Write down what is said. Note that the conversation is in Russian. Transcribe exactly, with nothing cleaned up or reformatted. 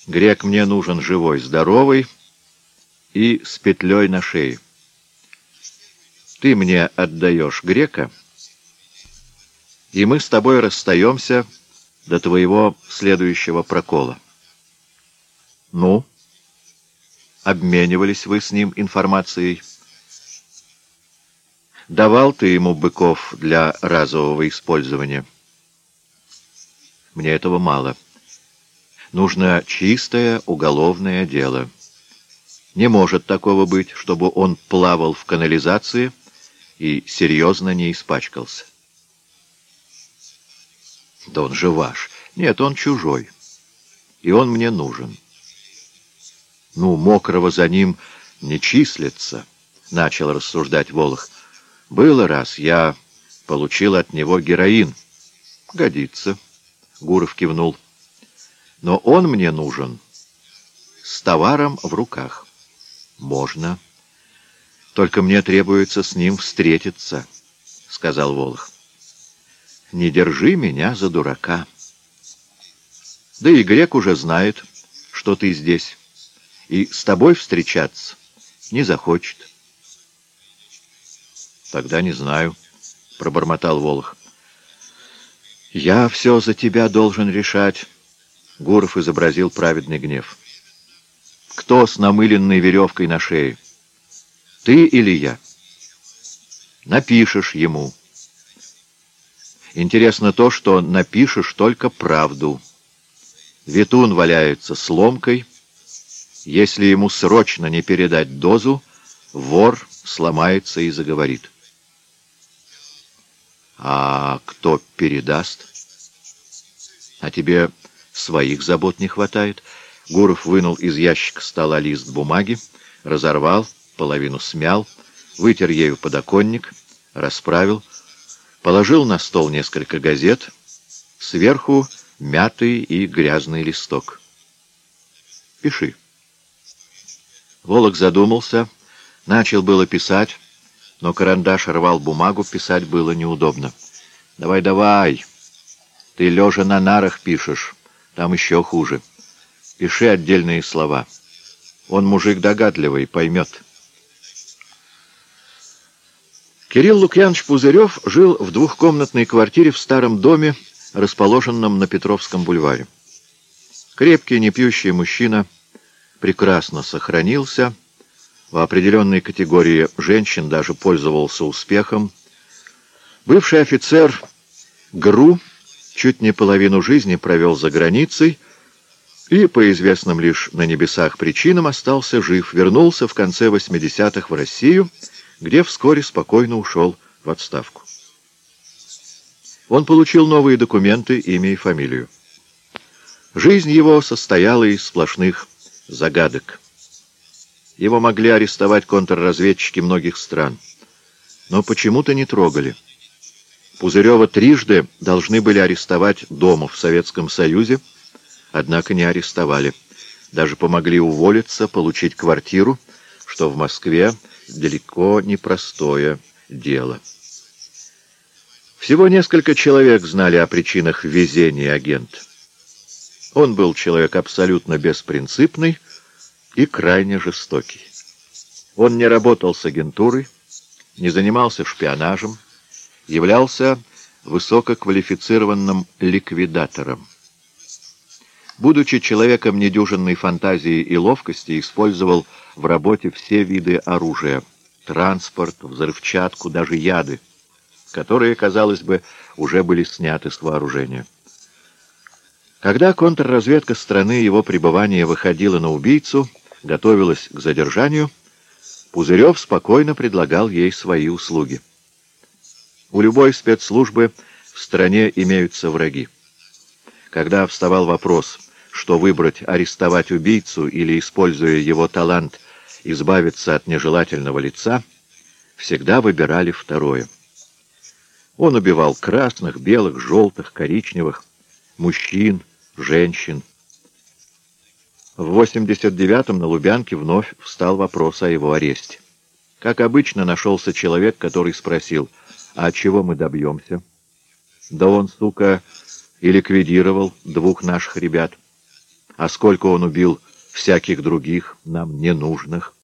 Грек мне нужен живой, здоровый и с петлей на шее. Ты мне отдаешь грека, и мы с тобой расстаемся до твоего следующего прокола. Ну, обменивались вы с ним информацией? Давал ты ему быков для разового использования? Мне этого мало. Нужно чистое уголовное дело. Не может такого быть, чтобы он плавал в канализации и серьезно не испачкался. Да он же ваш. Нет, он чужой. И он мне нужен. Ну, мокрого за ним не числится, — начал рассуждать Волох. Было раз, я получил от него героин. Годится, — Гуров кивнул. Но он мне нужен с товаром в руках. Можно. Только мне требуется с ним встретиться, — сказал Волох. Не держи меня за дурака. Да и грек уже знает, что ты здесь, и с тобой встречаться не захочет. Тогда не знаю, — пробормотал Волох. Я все за тебя должен решать. Гуров изобразил праведный гнев. Кто с намыленной веревкой на шее? Ты или я? Напишешь ему. Интересно то, что напишешь только правду. Ветун валяется с ломкой. Если ему срочно не передать дозу, вор сломается и заговорит. А кто передаст? А тебе своих забот не хватает. Гуров вынул из ящика стола лист бумаги, разорвал, половину смял, вытер ею подоконник, расправил, положил на стол несколько газет, сверху мятый и грязный листок. Пиши. Волок задумался, начал было писать, но карандаш рвал бумагу, писать было неудобно. «Давай, давай! Ты лежа на нарах пишешь, там еще хуже. Пиши отдельные слова. Он мужик догадливый, поймет». Кирилл Лукьянович Пузырев жил в двухкомнатной квартире в старом доме, расположенном на Петровском бульваре. Крепкий, непьющий мужчина прекрасно сохранился, в определенной категории женщин даже пользовался успехом. Бывший офицер ГРУ чуть не половину жизни провел за границей и, по известным лишь на небесах причинам, остался жив, вернулся в конце восьмидесятых в Россию, где вскоре спокойно ушел в отставку. Он получил новые документы, имя и фамилию. Жизнь его состояла из сплошных загадок. Его могли арестовать контрразведчики многих стран, но почему-то не трогали. Пузырева трижды должны были арестовать дома в Советском Союзе, однако не арестовали. Даже помогли уволиться, получить квартиру, что в Москве далеко не простое дело. Всего несколько человек знали о причинах везения агента. Он был человек абсолютно беспринципный и крайне жестокий. Он не работал с агентурой, не занимался шпионажем, являлся высококвалифицированным ликвидатором. Будучи человеком недюжинной фантазии и ловкости, использовал в работе все виды оружия — транспорт, взрывчатку, даже яды, которые, казалось бы, уже были сняты с вооружения. Когда контрразведка страны его пребывания выходила на убийцу, готовилась к задержанию, Пузырев спокойно предлагал ей свои услуги. У любой спецслужбы в стране имеются враги. Когда вставал вопрос, что выбрать — арестовать убийцу или, используя его талант, избавиться от нежелательного лица, всегда выбирали второе. Он убивал красных, белых, желтых, коричневых, мужчин, женщин. В восемьдесят девятом на Лубянке вновь встал вопрос о его аресте. Как обычно, нашелся человек, который спросил: «А чего мы добьемся?» «Да он, сука, и ликвидировал двух наших ребят». а сколько он убил всяких других, нам ненужных.